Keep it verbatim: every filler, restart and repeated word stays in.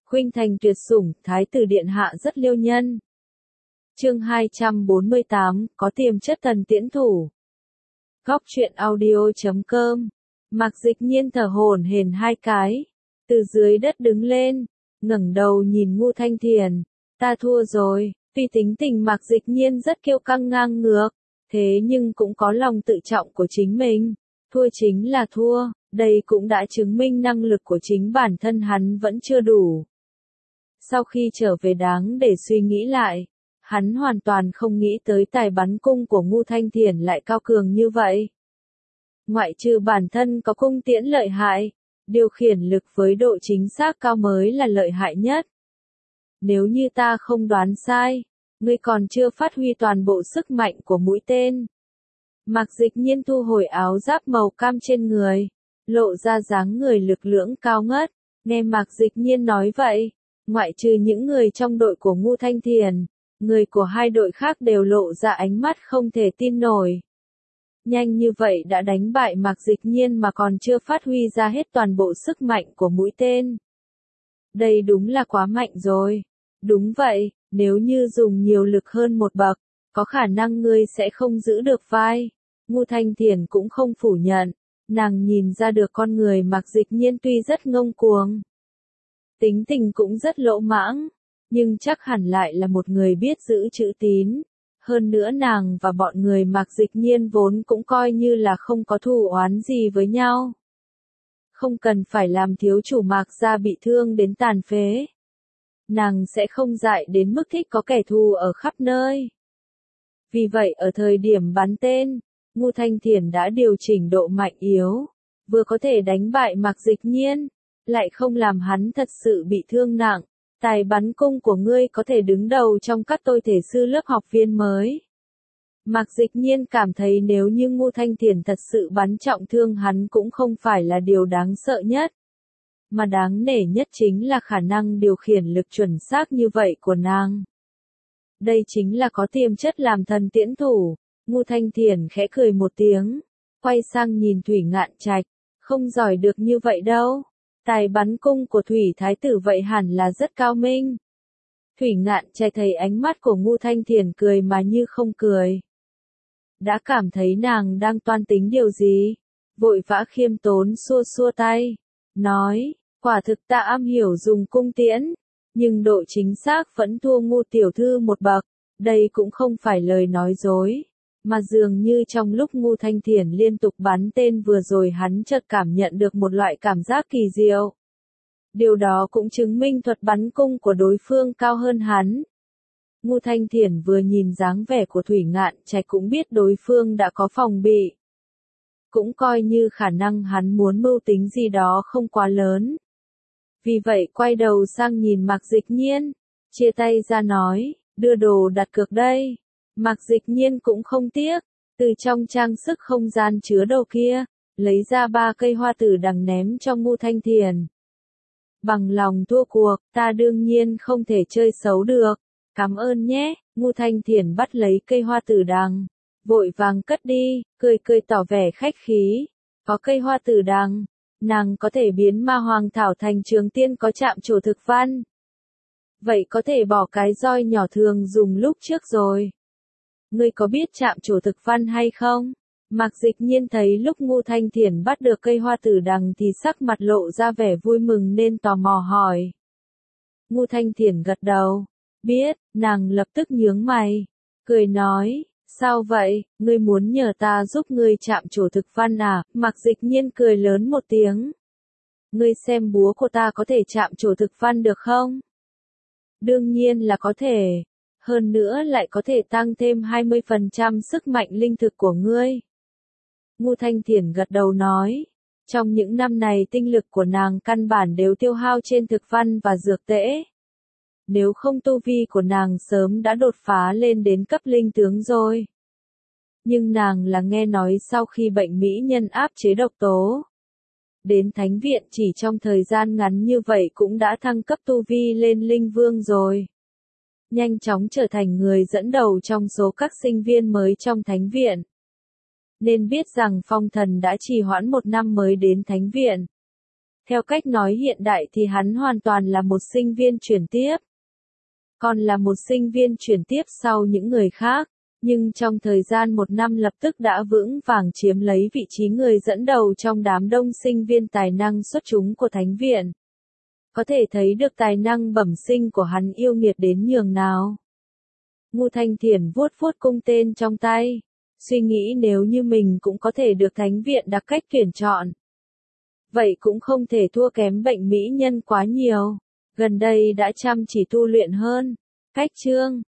Khuynh thành tuyệt sủng, thái tử điện hạ rất liêu nhân. Chương hai trăm bốn mươi tám, có tiềm chất thần tiễn thủ. Góc truyện audio chấm com. Mạc Dịch Nhiên thở hổn hển hai cái, từ dưới đất đứng lên, ngẩng đầu nhìn Ngô Thanh Thiền, ta thua rồi. Tuy tính tình Mạc Dịch Nhiên rất kiêu căng ngang ngược, thế nhưng cũng có lòng tự trọng của chính mình, thua chính là thua, đây cũng đã chứng minh năng lực của chính bản thân hắn vẫn chưa đủ. Sau khi trở về đáng để suy nghĩ lại, hắn hoàn toàn không nghĩ tới tài bắn cung của Ngô Thanh Thiền lại cao cường như vậy. Ngoại trừ bản thân có cung tiễn lợi hại, điều khiển lực với độ chính xác cao mới là lợi hại nhất. Nếu như ta không đoán sai, ngươi còn chưa phát huy toàn bộ sức mạnh của mũi tên. Mạc Dịch Nhiên thu hồi áo giáp màu cam trên người, lộ ra dáng người lực lưỡng cao ngất. Nghe Mạc Dịch Nhiên nói vậy, ngoại trừ những người trong đội của Ngô Thanh Thiền, người của hai đội khác đều lộ ra ánh mắt không thể tin nổi. Nhanh như vậy đã đánh bại Mạc Dịch Nhiên mà còn chưa phát huy ra hết toàn bộ sức mạnh của mũi tên. Đây đúng là quá mạnh rồi. Đúng vậy, nếu như dùng nhiều lực hơn một bậc, có khả năng ngươi sẽ không giữ được vai. Ngô Thanh Thiền cũng không phủ nhận, nàng nhìn ra được con người Mạc Dịch Nhiên tuy rất ngông cuồng, tính tình cũng rất lỗ mãng, nhưng chắc hẳn lại là một người biết giữ chữ tín. Hơn nữa nàng và bọn người Mạc Dịch Nhiên vốn cũng coi như là không có thù oán gì với nhau. Không cần phải làm thiếu chủ Mạc gia bị thương đến tàn phế. Nàng sẽ không dại đến mức thích có kẻ thù ở khắp nơi. Vì vậy ở thời điểm bắn tên, Ngô Thanh Thiền đã điều chỉnh độ mạnh yếu, vừa có thể đánh bại Mạc Dịch Nhiên, lại không làm hắn thật sự bị thương nặng. Tài bắn cung của ngươi có thể đứng đầu trong các tôi thể sư lớp học viên mới. Mạc Dịch Nhiên cảm thấy nếu như Ngô Thanh Thiền thật sự bắn trọng thương hắn cũng không phải là điều đáng sợ nhất. Mà đáng nể nhất chính là khả năng điều khiển lực chuẩn xác như vậy của nàng. Đây chính là có tiềm chất làm thần tiễn thủ. Ngô Thanh Thiền khẽ cười một tiếng, quay sang nhìn Thủy Ngạn Trạch, không giỏi được như vậy đâu. Tài bắn cung của Thủy Thái tử vậy hẳn là rất cao minh. Thủy Ngạn Trạch thấy ánh mắt của Ngô Thanh Thiền cười mà như không cười. Đã cảm thấy nàng đang toan tính điều gì, vội vã khiêm tốn xua xua tay, nói, quả thực ta am hiểu dùng cung tiễn, nhưng độ chính xác vẫn thua Ngô tiểu thư một bậc, đây cũng không phải lời nói dối. Mà dường như trong lúc Ngô Thanh Thiền liên tục bắn tên vừa rồi hắn chợt cảm nhận được một loại cảm giác kỳ diệu. Điều đó cũng chứng minh thuật bắn cung của đối phương cao hơn hắn. Ngô Thanh Thiền vừa nhìn dáng vẻ của Thủy Ngạn Trạch cũng biết đối phương đã có phòng bị. Cũng coi như khả năng hắn muốn mưu tính gì đó không quá lớn. Vì vậy quay đầu sang nhìn Mạc Dịch Nhiên, chia tay ra nói, đưa đồ đặt cược đây. Mạc Dịch Nhiên cũng không tiếc, từ trong trang sức không gian chứa đồ kia, lấy ra ba cây hoa tử đằng ném cho Ngô Thanh Thiền. Bằng lòng thua cuộc, ta đương nhiên không thể chơi xấu được, cảm ơn nhé. Ngô Thanh Thiền bắt lấy cây hoa tử đằng, vội vàng cất đi, cười cười tỏ vẻ khách khí. Có cây hoa tử đằng, nàng có thể biến ma hoàng thảo thành trường tiên có chạm trổ thực văn. Vậy có thể bỏ cái roi nhỏ thường dùng lúc trước rồi. Ngươi có biết chạm trổ thực văn hay không? Mạc Dịch Nhiên thấy lúc Ngô Thanh Thiền bắt được cây hoa tử đằng thì sắc mặt lộ ra vẻ vui mừng nên tò mò hỏi. Ngô Thanh Thiền gật đầu. Biết, nàng lập tức nhướng mày. Cười nói, sao vậy, ngươi muốn nhờ ta giúp ngươi chạm trổ thực văn à? Mạc Dịch Nhiên cười lớn một tiếng. Ngươi xem búa của ta có thể chạm trổ thực văn được không? Đương nhiên là có thể. Hơn nữa lại có thể tăng thêm hai mươi phần trăm sức mạnh linh thực của ngươi. Ngô Thanh Thiền gật đầu nói, trong những năm này tinh lực của nàng căn bản đều tiêu hao trên thực văn và dược tễ. Nếu không tu vi của nàng sớm đã đột phá lên đến cấp linh tướng rồi. Nhưng nàng là nghe nói sau khi bệnh mỹ nhân áp chế độc tố. Đến thánh viện chỉ trong thời gian ngắn như vậy cũng đã thăng cấp tu vi lên linh vương rồi. Nhanh chóng trở thành người dẫn đầu trong số các sinh viên mới trong thánh viện. Nên biết rằng phong thần đã trì hoãn một năm mới đến thánh viện. Theo cách nói hiện đại thì hắn hoàn toàn là một sinh viên chuyển tiếp. Còn là một sinh viên chuyển tiếp sau những người khác, nhưng trong thời gian một năm lập tức đã vững vàng chiếm lấy vị trí người dẫn đầu trong đám đông sinh viên tài năng xuất chúng của Thánh viện. Có thể thấy được tài năng bẩm sinh của hắn yêu nghiệt đến nhường nào. Ngô Thanh Thiển vuốt vuốt cung tên trong tay, suy nghĩ nếu như mình cũng có thể được Thánh viện đặc cách tuyển chọn. Vậy cũng không thể thua kém bệnh mỹ nhân quá nhiều, gần đây đã chăm chỉ tu luyện hơn. Cách chương